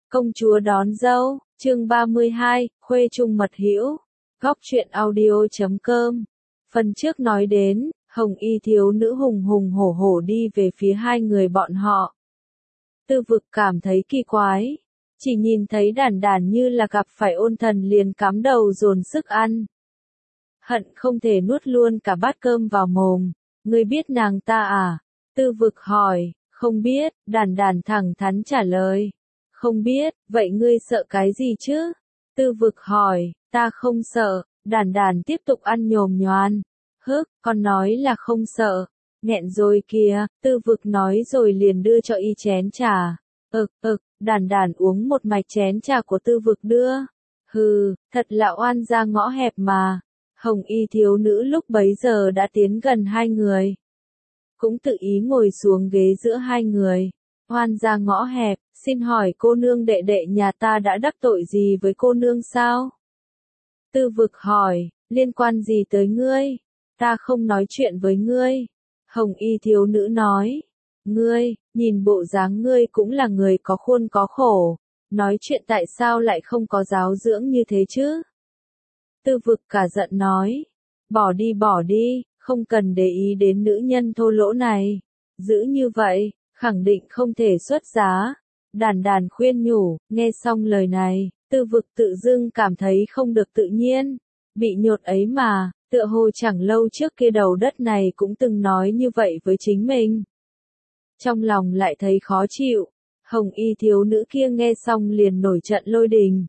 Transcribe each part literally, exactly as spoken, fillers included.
Công chúa đón dâu, chương ba mươi hai, khuê trung mật hữu. Góc truyện audio chấm com. Phần trước nói đến, hồng y thiếu nữ hùng hùng hổ hổ đi về phía hai người bọn họ. Tư Vực cảm thấy kỳ quái, chỉ nhìn thấy Đản Đản như là gặp phải ôn thần liền cắm đầu dồn sức ăn. Hận không thể nuốt luôn cả bát cơm vào mồm. Ngươi biết nàng ta à? Tư Vực hỏi. Không biết, Đản Đản thẳng thắn trả lời. Không biết, vậy ngươi sợ cái gì chứ? Tư Vực hỏi. Ta không sợ. Đản Đản tiếp tục ăn nhồm nhoàn. Hức, con nói là không sợ. Nghẹn rồi kìa, Tư Vực nói rồi liền đưa cho y chén trà. Ực, ực, Đản Đản uống một mạch chén trà của Tư Vực đưa. Hừ, thật là oan gia ngõ hẹp mà. Hồng y thiếu nữ lúc bấy giờ đã tiến gần hai người. Cũng tự ý ngồi xuống ghế giữa hai người. Oan gia ngõ hẹp, xin hỏi cô nương đệ đệ nhà ta đã đắc tội gì với cô nương sao? Tư Vực hỏi, liên quan gì tới ngươi? Ta không nói chuyện với ngươi. Hồng y thiếu nữ nói, ngươi, nhìn bộ dáng ngươi cũng là người có khuôn có khổ. Nói chuyện tại sao lại không có giáo dưỡng như thế chứ? Tư Vực cả giận nói, bỏ đi bỏ đi, không cần để ý đến nữ nhân thô lỗ này. Giữ như vậy, khẳng định không thể xuất giá. Đản Đản khuyên nhủ, nghe xong lời này, Tư Vực tự dưng cảm thấy không được tự nhiên. Bị nhột ấy mà, tựa hồ chẳng lâu trước kia đầu đất này cũng từng nói như vậy với chính mình. Trong lòng lại thấy khó chịu. Hồng y thiếu nữ kia nghe xong liền nổi trận lôi đình.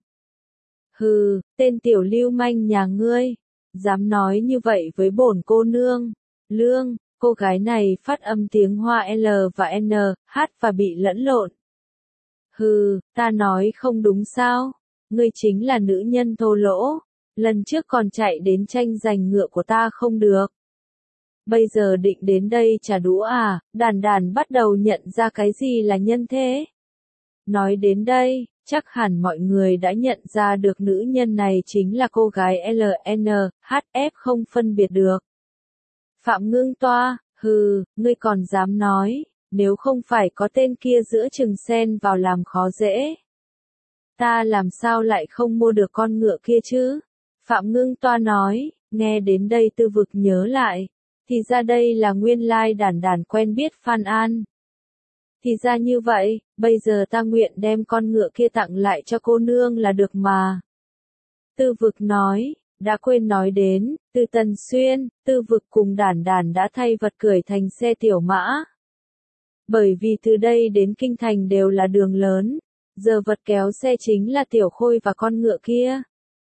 Hừ, tên tiểu lưu manh nhà ngươi, dám nói như vậy với bổn cô nương. Lương, cô gái này phát âm tiếng Hoa L và N, H và bị lẫn lộn. Hừ, ta nói không đúng sao? Ngươi chính là nữ nhân thô lỗ, lần trước còn chạy đến tranh giành ngựa của ta không được. Bây giờ định đến đây trả đũa à? Đản Đản bắt đầu nhận ra cái gì là nhân thế. Nói đến đây, chắc hẳn mọi người đã nhận ra được nữ nhân này chính là cô gái L N H F không phân biệt được. Phạm Ngưng Toa, hừ, ngươi còn dám nói, nếu không phải có tên kia giữa chừng xen vào làm khó dễ. Ta làm sao lại không mua được con ngựa kia chứ? Phạm Ngưng Toa nói, nghe đến đây Tư Vực nhớ lại, thì ra đây là nguyên lai Đản Đản quen biết Phan An. Thì ra như vậy, bây giờ ta nguyện đem con ngựa kia tặng lại cho cô nương là được mà. Tư Vực nói, đã quên nói đến, từ Tần Xuyên, Tư Vực cùng Đản Đản đã thay vật cưỡi thành xe tiểu mã. Bởi vì từ đây đến Kinh Thành đều là đường lớn, giờ vật kéo xe chính là Tiểu Khôi và con ngựa kia.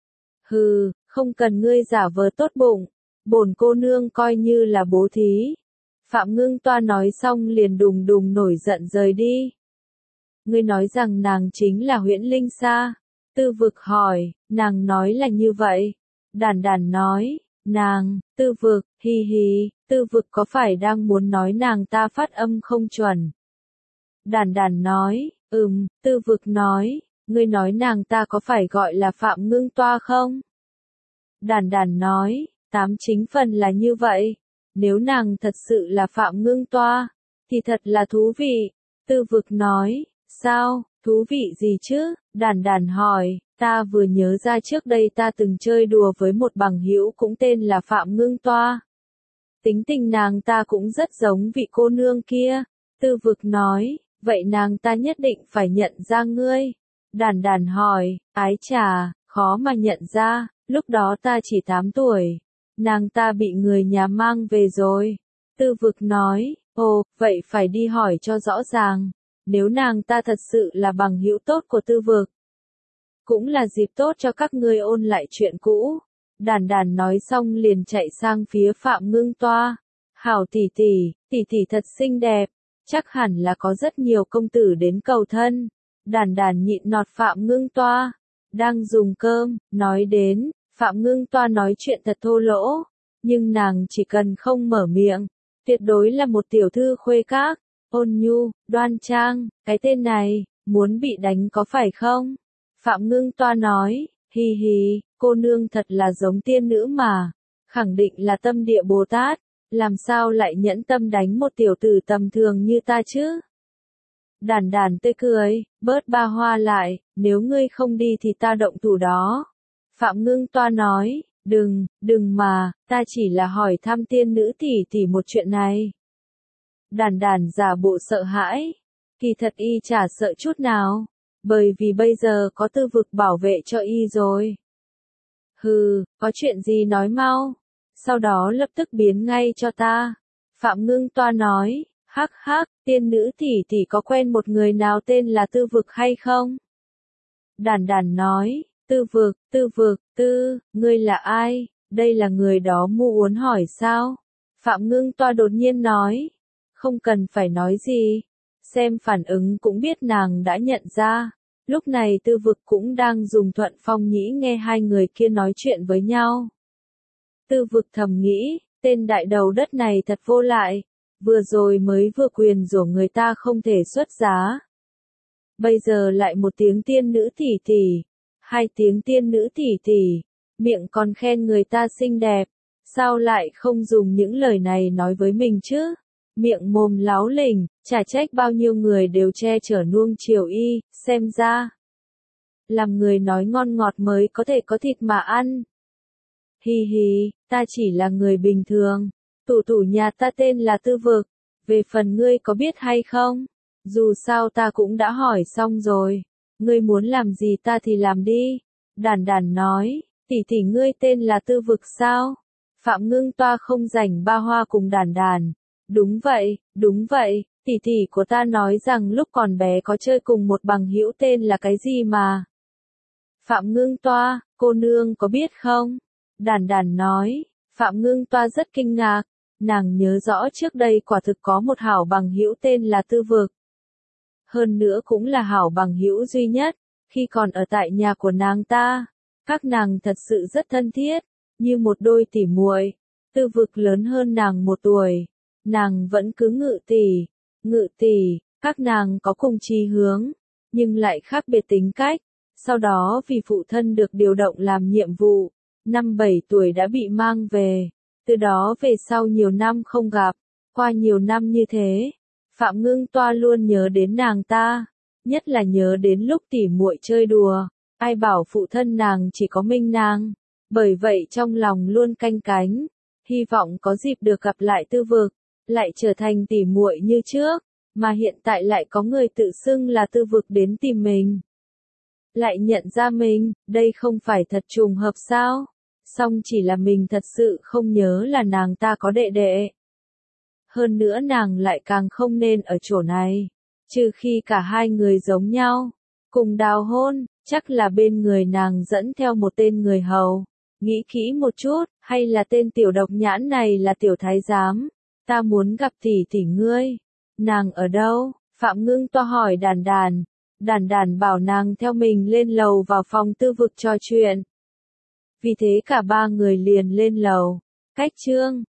Hừ, không cần ngươi giả vờ tốt bụng, bổn cô nương coi như là bố thí. Phạm Ngưng Toa nói xong liền đùng đùng nổi giận rời đi. Ngươi nói rằng nàng chính là Huyễn Linh Sa? Tư Vực hỏi, nàng nói là như vậy. Đản Đản nói, nàng, Tư Vực, hi hi, Tư Vực có phải đang muốn nói nàng ta phát âm không chuẩn? Đản Đản nói, ừm, Tư Vực nói, ngươi nói nàng ta có phải gọi là Phạm Ngưng Toa không? Đản Đản nói, tám chính phần là như vậy. Nếu nàng thật sự là Phạm Ngưng Toa, thì thật là thú vị. Tư Vực nói, sao, thú vị gì chứ? Đản Đản hỏi, ta vừa nhớ ra trước đây ta từng chơi đùa với một bằng hữu cũng tên là Phạm Ngưng Toa. Tính tình nàng ta cũng rất giống vị cô nương kia. Tư Vực nói, vậy nàng ta nhất định phải nhận ra ngươi. Đản Đản hỏi, ái chà, khó mà nhận ra, lúc đó ta chỉ tám tuổi. Nàng ta bị người nhà mang về rồi. Tư Vực nói, ồ, vậy phải đi hỏi cho rõ ràng. Nếu nàng ta thật sự là bằng hữu tốt của Tư Vực, cũng là dịp tốt cho các ngươi ôn lại chuyện cũ. Đản Đản nói xong liền chạy sang phía Phạm Ngưng Toa. Hảo tỷ tỷ, tỷ tỷ thật xinh đẹp, chắc hẳn là có rất nhiều công tử đến cầu thân. Đản Đản nhịn nọt Phạm Ngưng Toa, đang dùng cơm, nói đến, Phạm Ngưng Toa nói chuyện thật thô lỗ, nhưng nàng chỉ cần không mở miệng, tuyệt đối là một tiểu thư khuê các, ôn nhu, đoan trang, cái tên này, muốn bị đánh có phải không? Phạm Ngưng Toa nói, hi hi, cô nương thật là giống tiên nữ mà, khẳng định là tâm địa Bồ Tát, làm sao lại nhẫn tâm đánh một tiểu tử tầm thường như ta chứ? Đàn đàn tươi cười, bớt ba hoa lại, nếu ngươi không đi thì ta động thủ đó. Phạm Ngưng Toa nói, đừng, đừng mà, ta chỉ là hỏi thăm tiên nữ tỷ tỷ một chuyện này. Đàn đàn giả bộ sợ hãi, kỳ thật y chả sợ chút nào, bởi vì bây giờ có Tư Vực bảo vệ cho y rồi. Hừ, có chuyện gì nói mau, sau đó lập tức biến ngay cho ta. Phạm Ngưng Toa nói, hắc hắc, tiên nữ tỷ tỷ có quen một người nào tên là Tư Vực hay không? Đàn đàn nói, Tư Vực, Tư Vực, Tư, ngươi là ai, đây là người đó Mu Uốn hỏi sao? Phạm Ngưng Toa đột nhiên nói, không cần phải nói gì, xem phản ứng cũng biết nàng đã nhận ra. Lúc này Tư Vực cũng đang dùng thuận phong nhĩ nghe hai người kia nói chuyện với nhau. Tư Vực thầm nghĩ, tên đại đầu đất này thật vô lại, vừa rồi mới vừa quyền rủa người ta không thể xuất giá. Bây giờ lại một tiếng tiên nữ tỷ tỷ, hai tiếng tiên nữ tỷ tỷ, miệng còn khen người ta xinh đẹp, sao lại không dùng những lời này nói với mình chứ? Miệng mồm láo lỉnh, chả trách bao nhiêu người đều che chở nuông chiều y, xem ra. Làm người nói ngon ngọt mới có thể có thịt mà ăn. Hi hi, ta chỉ là người bình thường, tủ tủ nhà ta tên là Tư Vực, về phần ngươi có biết hay không? Dù sao ta cũng đã hỏi xong rồi, ngươi muốn làm gì ta thì làm đi. Đàn đàn nói, tỷ tỷ ngươi tên là Tư Vực sao? Phạm Ngưng Toa không rảnh ba hoa cùng đàn đàn. Đúng vậy, đúng vậy, tỷ tỷ của ta nói rằng lúc còn bé có chơi cùng một bằng hữu tên là cái gì mà. Phạm Ngưng Toa, cô nương có biết không? Đàn đàn nói, Phạm Ngưng Toa rất kinh ngạc, nàng nhớ rõ trước đây quả thực có một hảo bằng hữu tên là Tư Vực. Hơn nữa cũng là hảo bằng hữu duy nhất, khi còn ở tại nhà của nàng ta, các nàng thật sự rất thân thiết, như một đôi tỉ muội. Tư Vực lớn hơn nàng một tuổi, nàng vẫn cứ ngự tỷ, ngự tỷ, các nàng có cùng chí hướng, nhưng lại khác biệt tính cách. Sau đó vì phụ thân được điều động làm nhiệm vụ, năm bảy tuổi đã bị mang về, từ đó về sau nhiều năm không gặp, qua nhiều năm như thế, Phạm Ngưng Toa luôn nhớ đến nàng ta, nhất là nhớ đến lúc tỉ muội chơi đùa, ai bảo phụ thân nàng chỉ có mình nàng, bởi vậy trong lòng luôn canh cánh, hy vọng có dịp được gặp lại Tư Vực, lại trở thành tỉ muội như trước, mà hiện tại lại có người tự xưng là Tư Vực đến tìm mình. Lại nhận ra mình, đây không phải thật trùng hợp sao? Song chỉ là mình thật sự không nhớ là nàng ta có đệ đệ. Hơn nữa nàng lại càng không nên ở chỗ này, trừ khi cả hai người giống nhau, cùng đào hôn, chắc là bên người nàng dẫn theo một tên người hầu. Nghĩ kỹ một chút, hay là tên tiểu độc nhãn này là tiểu thái giám? Ta muốn gặp tỷ tỷ ngươi. Nàng ở đâu? Phạm Ngưng Toa hỏi đàn đàn. Đàn đàn bảo nàng theo mình lên lầu vào phòng Tư Vực trò chuyện. Vì thế cả ba người liền lên lầu. Cách chương